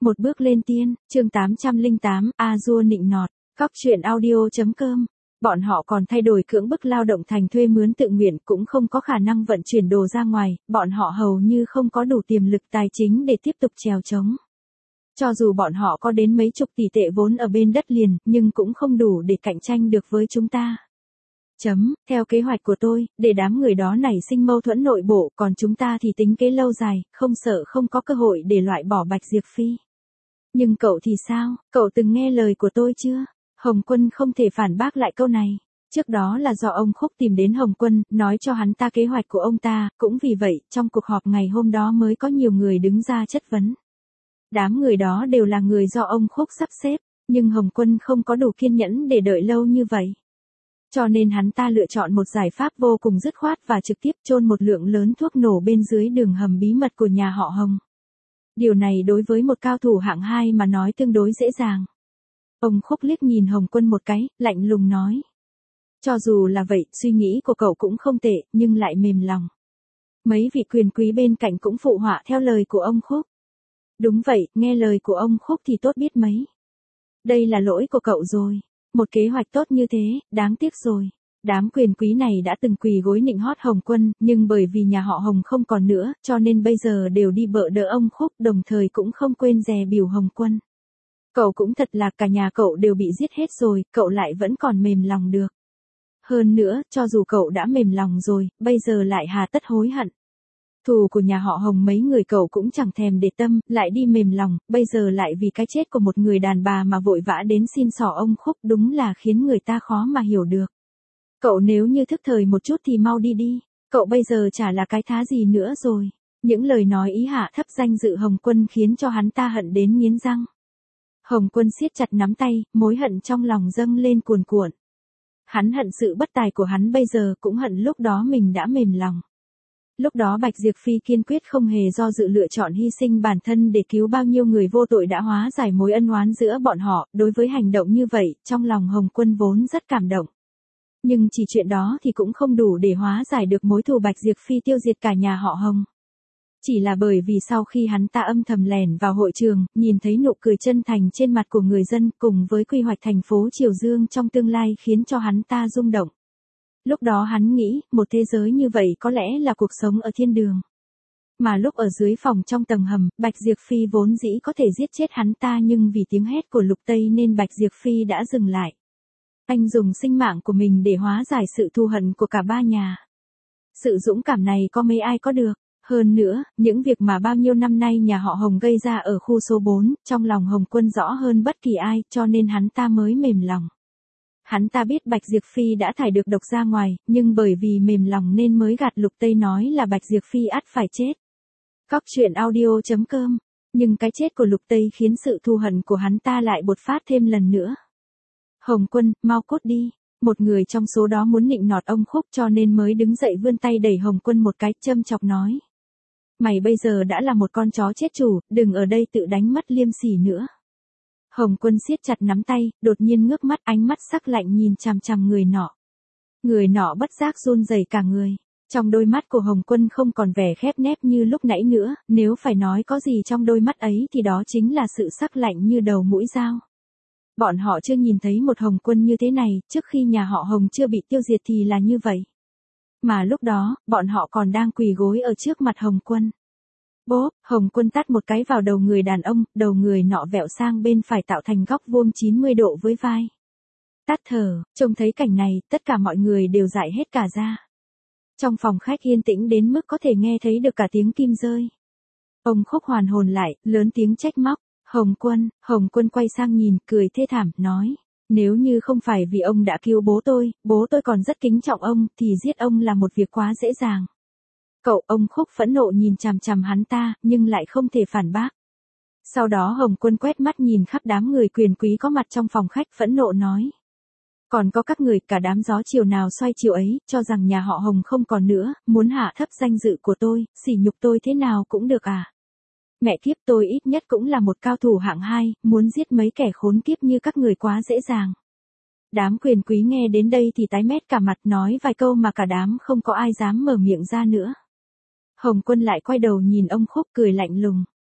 Một bước lên tiên, chương 808, A-dua nịnh nọt, Cóc truyện audio.com. Bọn họ còn thay đổi cưỡng bức lao động thành thuê mướn tự nguyện, cũng không có khả năng vận chuyển đồ ra ngoài, bọn họ hầu như không có đủ tiềm lực tài chính để tiếp tục trèo trống. Cho dù bọn họ có đến mấy chục tỷ tệ vốn ở bên đất liền, nhưng cũng không đủ để cạnh tranh được với chúng ta. Theo kế hoạch của tôi, để đám người đó nảy sinh mâu thuẫn nội bộ, còn chúng ta thì tính kế lâu dài, không sợ không có cơ hội để loại bỏ Bạch Diệp Phi. Nhưng cậu thì sao, cậu từng nghe lời của tôi chưa? Hồng Quân không thể phản bác lại câu này. Trước đó là do ông Khúc tìm đến Hồng Quân, nói cho hắn ta kế hoạch của ông ta, cũng vì vậy, trong cuộc họp ngày hôm đó mới có nhiều người đứng ra chất vấn. Đám người đó đều là người do ông Khúc sắp xếp, nhưng Hồng Quân không có đủ kiên nhẫn để đợi lâu như vậy. Cho nên hắn ta lựa chọn một giải pháp vô cùng dứt khoát và trực tiếp chôn một lượng lớn thuốc nổ bên dưới đường hầm bí mật của nhà họ Hồng. Điều này đối với một cao thủ hạng 2 mà nói tương đối dễ dàng. Ông Khúc liếc nhìn Hồng Quân một cái, lạnh lùng nói. Cho dù là vậy, suy nghĩ của cậu cũng không tệ, nhưng lại mềm lòng. Mấy vị quyền quý bên cạnh cũng phụ họa theo lời của ông Khúc. Đúng vậy, nghe lời của ông Khúc thì tốt biết mấy. Đây là lỗi của cậu rồi. Một kế hoạch tốt như thế, đáng tiếc rồi. Đám quyền quý này đã từng quỳ gối nịnh hót Hồng Quân, nhưng bởi vì nhà họ Hồng không còn nữa, cho nên bây giờ đều đi bợ đỡ ông Khúc, đồng thời cũng không quên dè bỉu Hồng Quân. Cậu cũng thật là cả nhà cậu đều bị giết hết rồi, cậu lại vẫn còn mềm lòng được. Hơn nữa, cho dù cậu đã mềm lòng rồi, bây giờ lại hà tất hối hận. Thù của nhà họ Hồng mấy người cậu cũng chẳng thèm để tâm, lại đi mềm lòng, bây giờ lại vì cái chết của một người đàn bà mà vội vã đến xin xỏ ông Khúc, đúng là khiến người ta khó mà hiểu được. Cậu nếu như thức thời một chút thì mau đi đi, cậu bây giờ chả là cái thá gì nữa rồi. Những lời nói ý hạ thấp danh dự Hồng Quân khiến cho hắn ta hận đến nghiến răng. Hồng Quân siết chặt nắm tay, mối hận trong lòng dâng lên cuồn cuộn. Hắn hận sự bất tài của hắn bây giờ, cũng hận lúc đó mình đã mềm lòng. Lúc đó Bạch Diệp Phi kiên quyết không hề do dự lựa chọn hy sinh bản thân để cứu bao nhiêu người vô tội đã hóa giải mối ân oán giữa bọn họ, đối với hành động như vậy, trong lòng Hồng Quân vốn rất cảm động. Nhưng chỉ chuyện đó thì cũng không đủ để hóa giải được mối thù Bạch Diệp Phi tiêu diệt cả nhà họ Hồng. Chỉ là bởi vì sau khi hắn ta âm thầm lẻn vào hội trường, nhìn thấy nụ cười chân thành trên mặt của người dân cùng với quy hoạch thành phố Triều Dương trong tương lai khiến cho hắn ta rung động. Lúc đó hắn nghĩ, một thế giới như vậy có lẽ là cuộc sống ở thiên đường. Mà lúc ở dưới phòng trong tầng hầm, Bạch Diệp Phi vốn dĩ có thể giết chết hắn ta nhưng vì tiếng hét của Lục Tây nên Bạch Diệp Phi đã dừng lại. Anh dùng sinh mạng của mình để hóa giải sự thù hận của cả ba nhà. Sự dũng cảm này có mấy ai có được. Hơn nữa, những việc mà bao nhiêu năm nay nhà họ Hồng gây ra ở khu số 4, trong lòng Hồng Quân rõ hơn bất kỳ ai, cho nên hắn ta mới mềm lòng. Hắn ta biết Bạch Diệp Phi đã thải được độc ra ngoài, nhưng bởi vì mềm lòng nên mới gạt Lục Tây nói là Bạch Diệp Phi ắt phải chết. Cóc truyện audio.com. Nhưng cái chết của Lục Tây khiến sự thù hận của hắn ta lại bộc phát thêm lần nữa. Hồng Quân, mau cút đi. Một người trong số đó muốn nịnh nọt ông Khúc cho nên mới đứng dậy vươn tay đẩy Hồng Quân một cái, châm chọc nói. Mày bây giờ đã là một con chó chết chủ, đừng ở đây tự đánh mất liêm sỉ nữa. Hồng Quân siết chặt nắm tay, đột nhiên ngước mắt, ánh mắt sắc lạnh nhìn chằm chằm người nọ. Người nọ bất giác run rẩy cả người. Trong đôi mắt của Hồng Quân không còn vẻ khép nép như lúc nãy nữa, nếu phải nói có gì trong đôi mắt ấy thì đó chính là sự sắc lạnh như đầu mũi dao. Bọn họ chưa nhìn thấy một Hồng Quân như thế này, trước khi nhà họ Hồng chưa bị tiêu diệt thì là như vậy. Mà lúc đó, bọn họ còn đang quỳ gối ở trước mặt Hồng Quân. Bốp, Hồng Quân tát một cái vào đầu người đàn ông, đầu người nọ vẹo sang bên phải tạo thành góc vuông 90 độ với vai. Tát thở, trông thấy cảnh này, tất cả mọi người đều dại hết cả ra. Trong phòng khách yên tĩnh đến mức có thể nghe thấy được cả tiếng kim rơi. Ông Khúc hoàn hồn lại, lớn tiếng trách móc. Hồng Quân quay sang nhìn, cười thê thảm, nói. Nếu như không phải vì ông đã cứu bố tôi còn rất kính trọng ông, thì giết ông là một việc quá dễ dàng. Ông Khúc phẫn nộ nhìn chằm chằm hắn ta, nhưng lại không thể phản bác. Sau đó Hồng Quân quét mắt nhìn khắp đám người quyền quý có mặt trong phòng khách, phẫn nộ nói. Còn có các người, cả đám gió chiều nào xoay chiều ấy, cho rằng nhà họ Hồng không còn nữa, muốn hạ thấp danh dự của tôi, sỉ nhục tôi thế nào cũng được à. Mẹ kiếp, tôi ít nhất cũng là một cao thủ hạng 2, muốn giết mấy kẻ khốn kiếp như các người quá dễ dàng. Đám quyền quý nghe đến đây thì tái mét cả mặt, nói vài câu mà cả đám không có ai dám mở miệng ra nữa. Hồng Quân lại quay đầu nhìn ông Khúc, cười lạnh lùng.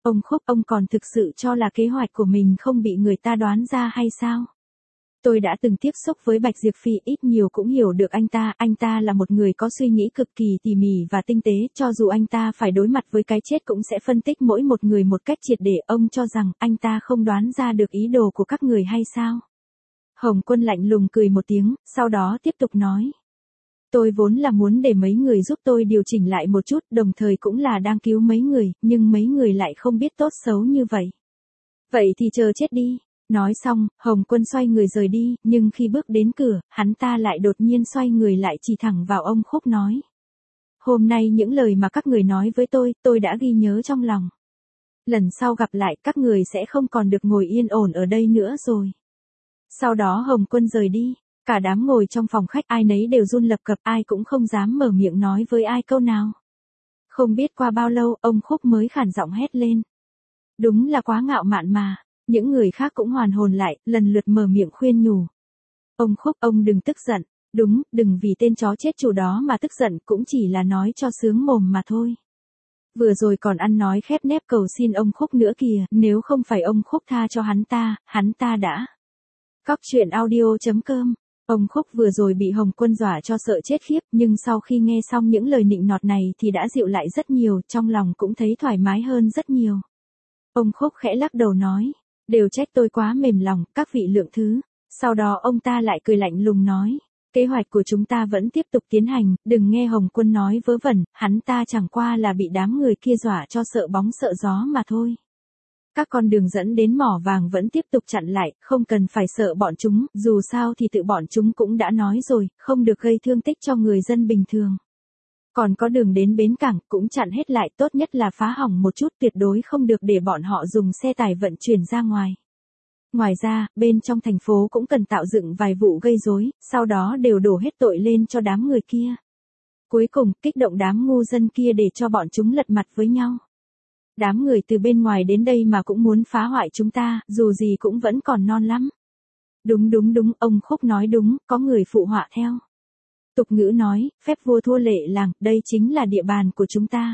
Ông Khúc, ông còn thực sự cho là kế hoạch của mình không bị người ta đoán ra hay sao? Tôi đã từng tiếp xúc với Bạch Diệp Phi, ít nhiều cũng hiểu được anh ta là một người có suy nghĩ cực kỳ tỉ mỉ và tinh tế, cho dù anh ta phải đối mặt với cái chết cũng sẽ phân tích mỗi một người một cách triệt để. Ông cho rằng anh ta không đoán ra được ý đồ của các người hay sao? Hồng Quân lạnh lùng cười một tiếng, sau đó tiếp tục nói. Tôi vốn là muốn để mấy người giúp tôi điều chỉnh lại một chút, đồng thời cũng là đang cứu mấy người, nhưng mấy người lại không biết tốt xấu như vậy. Vậy thì chờ chết đi. Nói xong, Hồng Quân xoay người rời đi, nhưng khi bước đến cửa, hắn ta lại đột nhiên xoay người lại chỉ thẳng vào ông Khúc nói. Hôm nay những lời mà các người nói với tôi đã ghi nhớ trong lòng. Lần sau gặp lại các người sẽ không còn được ngồi yên ổn ở đây nữa rồi. Sau đó Hồng Quân rời đi, cả đám ngồi trong phòng khách ai nấy đều run lập cập, ai cũng không dám mở miệng nói với ai câu nào. Không biết qua bao lâu, ông Khúc mới khản giọng hét lên. Đúng là quá ngạo mạn mà. Những người khác cũng hoàn hồn lại, lần lượt mở miệng khuyên nhủ. Ông Khúc, ông đừng tức giận, đúng, đừng vì tên chó chết chủ đó mà tức giận, cũng chỉ là nói cho sướng mồm mà thôi. Vừa rồi còn ăn nói khép nép cầu xin ông Khúc nữa kìa, nếu không phải ông Khúc tha cho hắn ta đã. Cóc truyện audio.com. Ông Khúc vừa rồi bị Hồng Quân dọa cho sợ chết khiếp, nhưng sau khi nghe xong những lời nịnh nọt này thì đã dịu lại rất nhiều, trong lòng cũng thấy thoải mái hơn rất nhiều. Ông Khúc khẽ lắc đầu nói. Đều trách tôi quá mềm lòng, các vị lượng thứ. Sau đó ông ta lại cười lạnh lùng nói. Kế hoạch của chúng ta vẫn tiếp tục tiến hành, đừng nghe Hồng Quân nói vớ vẩn, hắn ta chẳng qua là bị đám người kia dọa cho sợ bóng sợ gió mà thôi. Các con đường dẫn đến mỏ vàng vẫn tiếp tục chặn lại, không cần phải sợ bọn chúng, dù sao thì tự bọn chúng cũng đã nói rồi, không được gây thương tích cho người dân bình thường. Còn có đường đến bến cảng cũng chặn hết lại, tốt nhất là phá hỏng một chút, tuyệt đối không được để bọn họ dùng xe tải vận chuyển ra ngoài. Ngoài ra, bên trong thành phố cũng cần tạo dựng vài vụ gây rối, sau đó đều đổ hết tội lên cho đám người kia. Cuối cùng, kích động đám ngu dân kia để cho bọn chúng lật mặt với nhau. Đám người từ bên ngoài đến đây mà cũng muốn phá hoại chúng ta, dù gì cũng vẫn còn non lắm. Đúng, ông Khúc nói đúng, có người phụ họa theo. Tục ngữ nói, phép vua thua lệ làng, đây chính là địa bàn của chúng ta.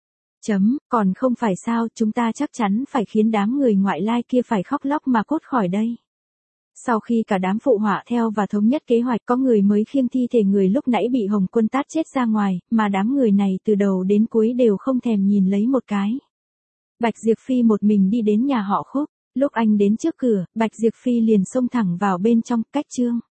Còn không phải sao, chúng ta chắc chắn phải khiến đám người ngoại lai kia phải khóc lóc mà cốt khỏi đây. Sau khi cả đám phụ họa theo và thống nhất kế hoạch, có người mới khiêng thi thể người lúc nãy bị Hồng Quân tát chết ra ngoài, mà đám người này từ đầu đến cuối đều không thèm nhìn lấy một cái. Bạch Diệp Phi một mình đi đến nhà họ Khúc, lúc anh đến trước cửa, Bạch Diệp Phi liền xông thẳng vào bên trong, cách chương.